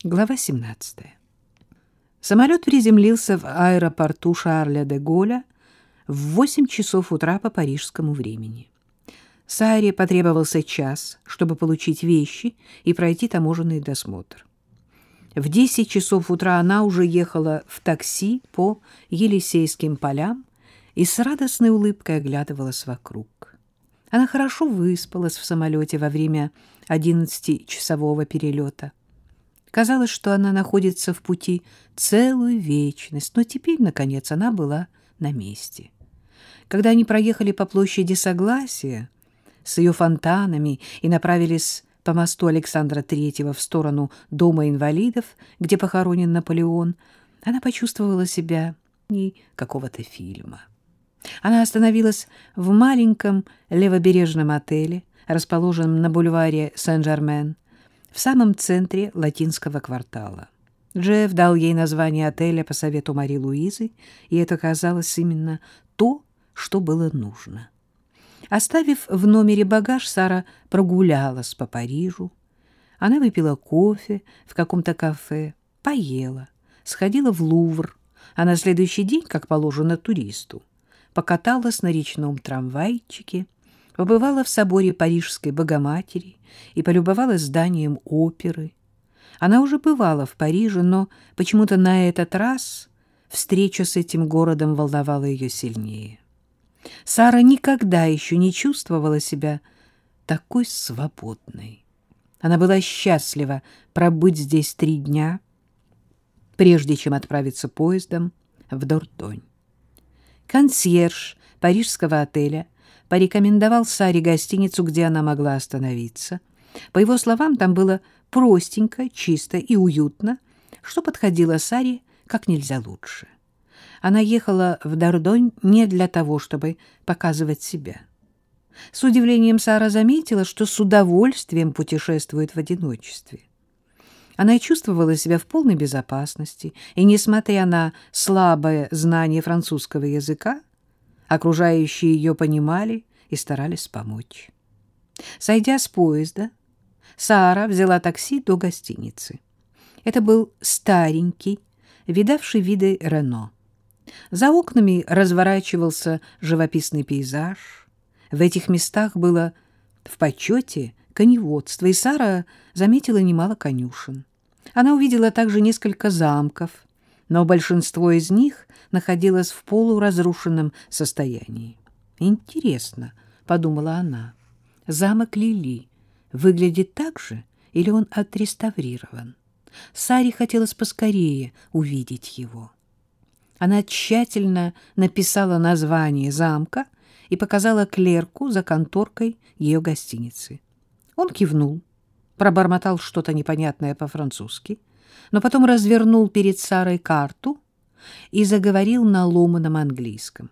Глава 17. Самолет приземлился в аэропорту Шарля-де-Голля в 8 часов утра по парижскому времени. Саре потребовался час, чтобы получить вещи и пройти таможенный досмотр. В 10 часов утра она уже ехала в такси по Елисейским полям и с радостной улыбкой оглядывалась вокруг. Она хорошо выспалась в самолете во время 11-часового перелета. Казалось, что она находится в пути целую вечность, но теперь, наконец, она была на месте. Когда они проехали по площади Согласия с ее фонтанами и направились по мосту Александра III в сторону Дома инвалидов, где похоронен Наполеон, она почувствовала себя не какого-то фильма. Она остановилась в маленьком левобережном отеле, расположенном на бульваре Сен-Жермен, в самом центре латинского квартала. Джефф дал ей название отеля по совету Мари Луизы, и это казалось именно то, что было нужно. Оставив в номере багаж, Сара прогулялась по Парижу. Она выпила кофе в каком-то кафе, поела, сходила в Лувр, а на следующий день, как положено туристу, покаталась на речном трамвайчике, побывала в соборе Парижской Богоматери и полюбовалась зданием оперы. Она уже бывала в Париже, но почему-то на этот раз встреча с этим городом волновала ее сильнее. Сара никогда еще не чувствовала себя такой свободной. Она была счастлива пробыть здесь 3 дня, прежде чем отправиться поездом в Дордонь. Консьерж парижского отеля порекомендовал Саре гостиницу, где она могла остановиться. По его словам, там было простенько, чисто и уютно, что подходило Саре как нельзя лучше. Она ехала в Дордонь не для того, чтобы показывать себя. С удивлением Сара заметила, что с удовольствием путешествует в одиночестве. Она чувствовала себя в полной безопасности, и, несмотря на слабое знание французского языка, окружающие ее понимали и старались помочь. Сойдя с поезда, Сара взяла такси до гостиницы. Это был старенький, видавший виды Рено. За окнами разворачивался живописный пейзаж. В этих местах было в почете коневодство, и Сара заметила немало конюшен. Она увидела также несколько замков, но большинство из них находилось в полуразрушенном состоянии. «Интересно», — подумала она, — «замок Лили выглядит так же, или он отреставрирован?» Саре хотелось поскорее увидеть его. Она тщательно написала название замка и показала клерку за конторкой ее гостиницы. Он кивнул, пробормотал что-то непонятное по-французски, но потом развернул перед Сарой карту и заговорил на ломаном английском.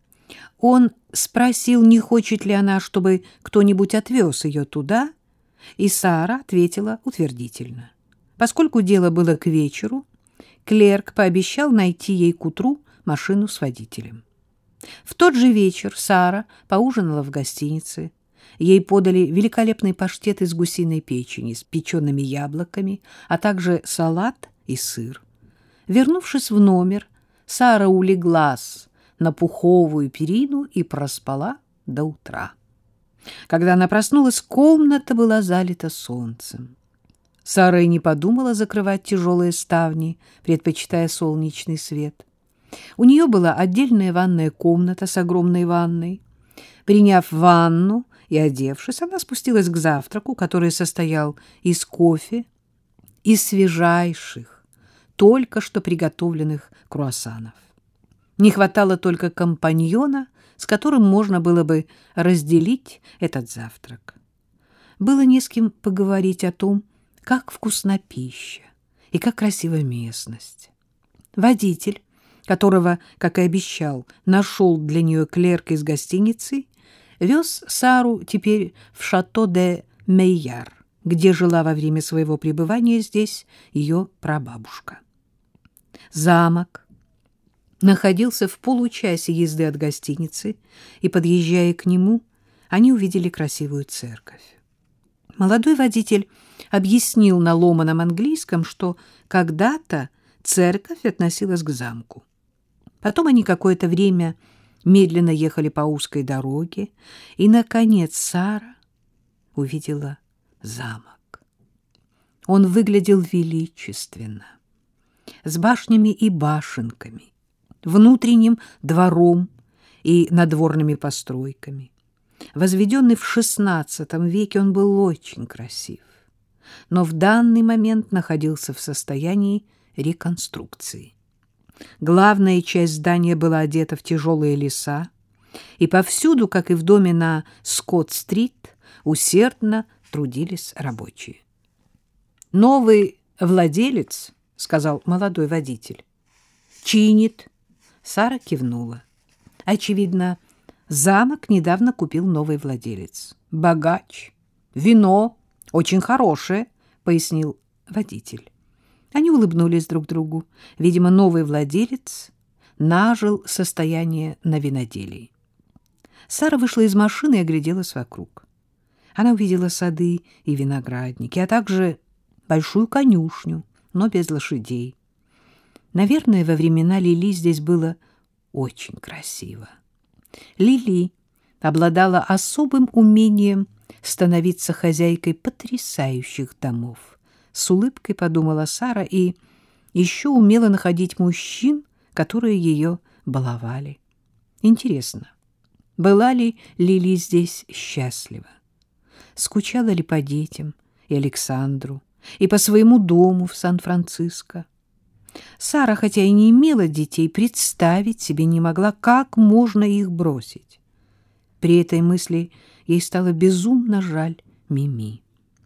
Он спросил, не хочет ли она, чтобы кто-нибудь отвез ее туда, и Сара ответила утвердительно. Поскольку дело было к вечеру, клерк пообещал найти ей к утру машину с водителем. В тот же вечер Сара поужинала в гостинице. Ей подали великолепный паштет из гусиной печени с печеными яблоками, а также салат и сыр. Вернувшись в номер, Сара улеглась на пуховую перину и проспала до утра. Когда она проснулась, комната была залита солнцем. Сара и не подумала закрывать тяжелые ставни, предпочитая солнечный свет. У нее была отдельная ванная комната с огромной ванной. Приняв ванну и одевшись, она спустилась к завтраку, который состоял из кофе и свежайших, только что приготовленных круассанов. Не хватало только компаньона, с которым можно было бы разделить этот завтрак. Было не с кем поговорить о том, как вкусна пища и как красива местность. Водитель, которого, как и обещал, нашел для нее клерк из гостиницы, вез Сару теперь в Шато-де-Мейяр, где жила во время своего пребывания здесь ее прабабушка. Замок находился в получасе езды от гостиницы, и, подъезжая к нему, они увидели красивую церковь. Молодой водитель объяснил на ломаном английском, что когда-то церковь относилась к замку. Потом они какое-то время медленно ехали по узкой дороге, и, наконец, Сара увидела замок. Он выглядел величественно, с башнями и башенками, внутренним двором и надворными постройками. Возведенный в XVI веке, он был очень красив, но в данный момент находился в состоянии реконструкции. Главная часть здания была одета в тяжелые леса, и повсюду, как и в доме на Скотт-стрит, усердно трудились рабочие. «Новый владелец, — сказал молодой водитель, — чинит». Сара кивнула. Очевидно, замок недавно купил новый владелец. «Богач. Вино очень хорошее», — пояснил водитель. Они улыбнулись друг другу. Видимо, новый владелец нажил состояние на виноделии. Сара вышла из машины и огляделась вокруг. Она увидела сады и виноградники, а также большую конюшню, но без лошадей. Наверное, во времена Лили здесь было очень красиво. Лили обладала особым умением становиться хозяйкой потрясающих домов. С улыбкой подумала Сара, и еще умела находить мужчин, которые ее баловали. Интересно, была ли Лили здесь счастлива? Скучала ли по детям и Александру, и по своему дому в Сан-Франциско? Сара, хотя и не имела детей, представить себе не могла, как можно их бросить. При этой мысли ей стало безумно жаль Мими.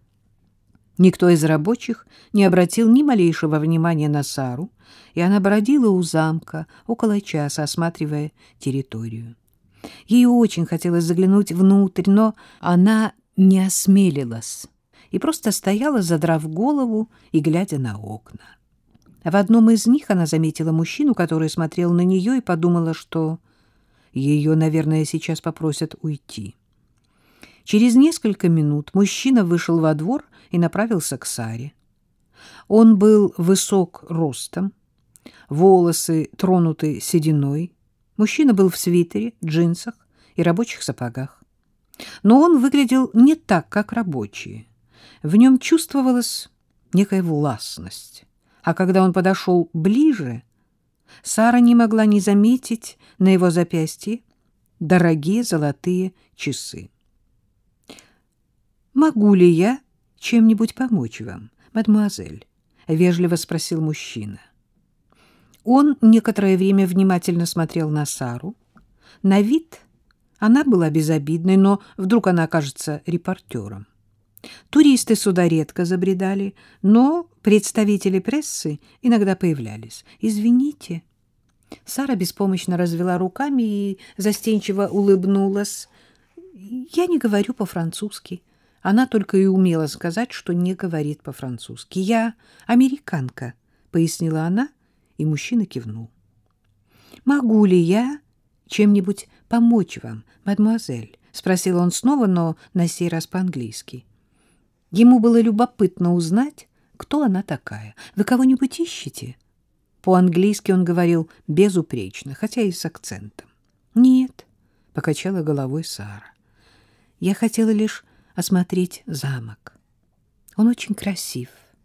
Никто из рабочих не обратил ни малейшего внимания на Сару, и она бродила у замка около часа, осматривая территорию. Ей очень хотелось заглянуть внутрь, но она не осмелилась и просто стояла, задрав голову и глядя на окна. В одном из них она заметила мужчину, который смотрел на нее, и подумала, что ее, наверное, сейчас попросят уйти. Через несколько минут мужчина вышел во двор и направился к Саре. Он был высок ростом, волосы тронуты сединой. Мужчина был в свитере, джинсах и рабочих сапогах. Но он выглядел не так, как рабочие. В нем чувствовалась некая властность. А когда он подошел ближе, Сара не могла не заметить на его запястье дорогие золотые часы. «Могу ли я чем-нибудь помочь вам, мадемуазель?» — вежливо спросил мужчина. Он некоторое время внимательно смотрел на Сару. На вид она была безобидной, но вдруг она окажется репортером. Туристы сюда редко забредали, но представители прессы иногда появлялись. «Извините». Сара беспомощно развела руками и застенчиво улыбнулась. «Я не говорю по-французски». Она только и умела сказать, что не говорит по-французски. «Я американка», — пояснила она, и мужчина кивнул. «Могу ли я чем-нибудь помочь вам, мадемуазель?» — спросил он снова, но на сей раз по-английски. Ему было любопытно узнать, кто она такая. «Вы кого-нибудь ищете?» По-английски он говорил безупречно, хотя и с акцентом. «Нет», — покачала головой Сара. «Я хотела лишь осмотреть замок. Он очень красив.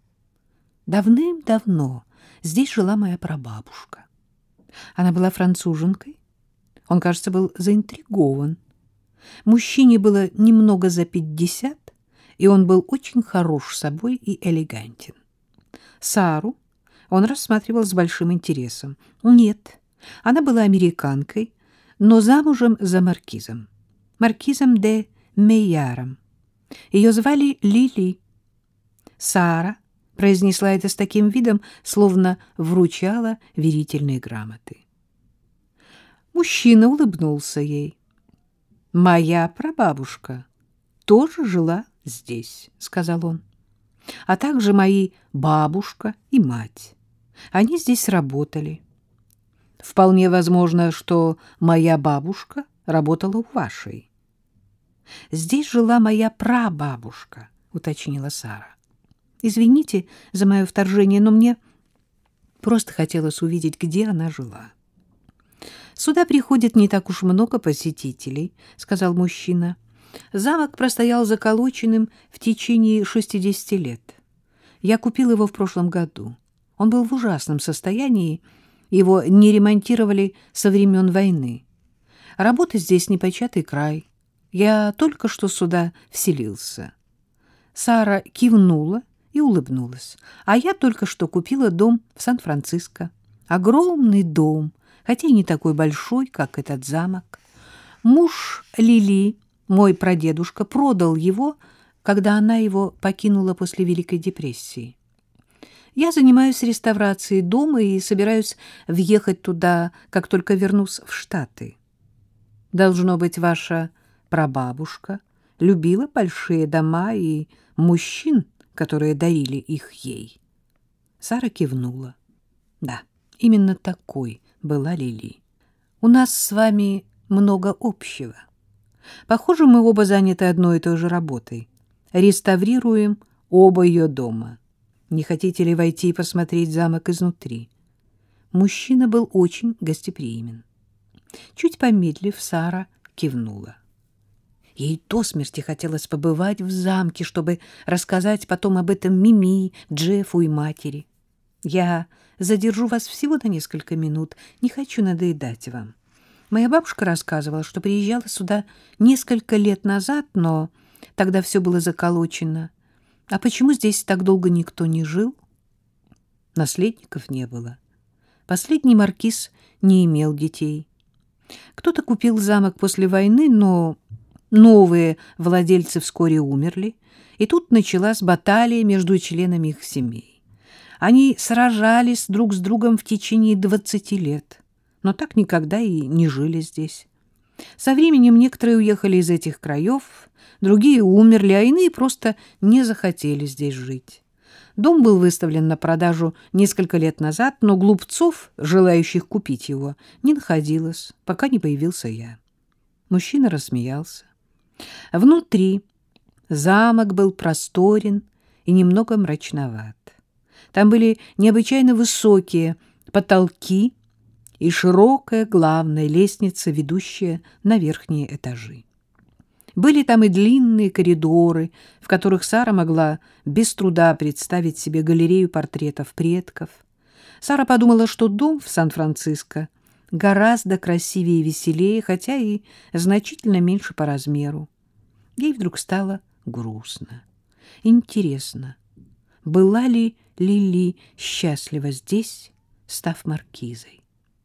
Давным-давно здесь жила моя прабабушка. Она была француженкой. Он, кажется, был заинтригован. Мужчине было немного за 50, и он был очень хорош собой и элегантен. Сару он рассматривал с большим интересом. Нет, она была американкой, но замужем за маркизом де Мейяром. Ее звали Лили. Сара произнесла это с таким видом, словно вручала верительные грамоты. Мужчина улыбнулся ей. «Моя прабабушка тоже жила здесь», — сказал он, «а также мои бабушка и мать. Они здесь работали. Вполне возможно, что моя бабушка работала у вашей». «Здесь жила моя прабабушка», — уточнила Сара. Извините за мое вторжение, но мне просто хотелось увидеть, где она жила. «Сюда приходит не так уж много посетителей», — сказал мужчина. «Замок простоял заколоченным в течение 60 лет. Я купил его в прошлом году. Он был в ужасном состоянии, его не ремонтировали со времен войны. Работа здесь непочатый край. Я только что сюда вселился». Сара кивнула и улыбнулась. «А я только что купила дом в Сан-Франциско. Огромный дом, хотя и не такой большой, как этот замок. Муж Лили, мой прадедушка, продал его, когда она его покинула после Великой депрессии. Я занимаюсь реставрацией дома и собираюсь въехать туда, как только вернусь в Штаты. Должно быть, ваша прабабушка любила большие дома и мужчин, которые дарили их ей». Сара кивнула. «Да, именно такой была Лили. У нас с вами много общего. Похоже, мы оба заняты одной и той же работой. Реставрируем оба ее дома. Не хотите ли войти и посмотреть замок изнутри?» Мужчина был очень гостеприимен. Чуть помедлив, Сара кивнула. Ей до смерти хотелось побывать в замке, чтобы рассказать потом об этом Мими, Джеффу и матери. «Я задержу вас всего на несколько минут, не хочу надоедать вам. Моя бабушка рассказывала, что приезжала сюда несколько лет назад, но тогда все было заколочено. А почему здесь так долго никто не жил?» Наследников не было. Последний маркиз не имел детей. Кто-то купил замок после войны, но новые владельцы вскоре умерли, и тут началась баталия между членами их семей. Они сражались друг с другом в течение 20 лет, но так никогда и не жили здесь. Со временем некоторые уехали из этих краев, другие умерли, а иные просто не захотели здесь жить. Дом был выставлен на продажу несколько лет назад, но глупцов, желающих купить его, не находилось, пока не появился я. Мужчина рассмеялся. Внутри замок был просторен и немного мрачноват. Там были необычайно высокие потолки и широкая главная лестница, ведущая на верхние этажи. Были там и длинные коридоры, в которых Сара могла без труда представить себе галерею портретов предков. Сара подумала, что дом в Сан-Франциско гораздо красивее и веселее, хотя и значительно меньше по размеру. Ей вдруг стало грустно. Интересно, была ли Лили счастлива здесь, став маркизой?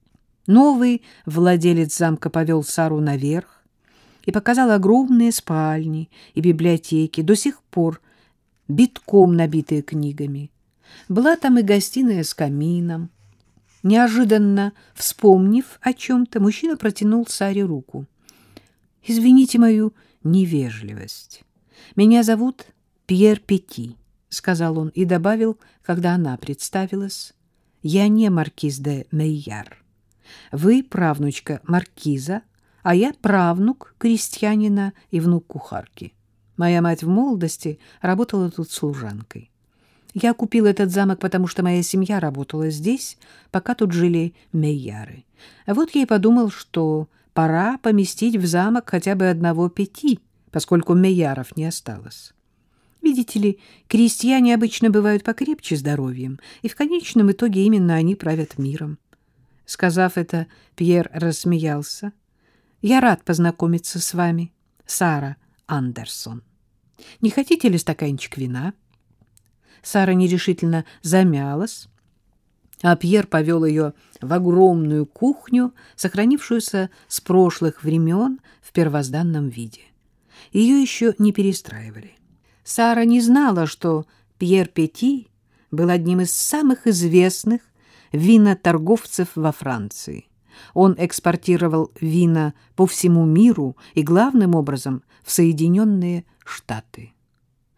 Новый владелец замка повел Сару наверх и показал огромные спальни и библиотеки, до сих пор битком набитые книгами. Была там и гостиная с камином. Неожиданно вспомнив о чем-то, мужчина протянул Саре руку. «Извините мою невежливость. Меня зовут Пьер Пети», — сказал он и добавил, когда она представилась. «Я не маркиз де Мейяр. Вы правнучка маркиза, а я правнук крестьянина и внук кухарки. Моя мать в молодости работала тут служанкой. Я купил этот замок, потому что моя семья работала здесь, пока тут жили Мейяры. А вот я и подумал, что пора поместить в замок хотя бы одного Пети, поскольку Мейяров не осталось. Видите ли, крестьяне обычно бывают покрепче здоровьем, и в конечном итоге именно они правят миром». Сказав это, Пьер рассмеялся. «Я рад познакомиться с вами, Сара Андерсон. Не хотите ли стаканчик вина?» Сара нерешительно замялась, а Пьер повел ее в огромную кухню, сохранившуюся с прошлых времен в первозданном виде. Ее еще не перестраивали. Сара не знала, что Пьер Пети был одним из самых известных виноторговцев во Франции. Он экспортировал вина по всему миру и главным образом в Соединенные Штаты.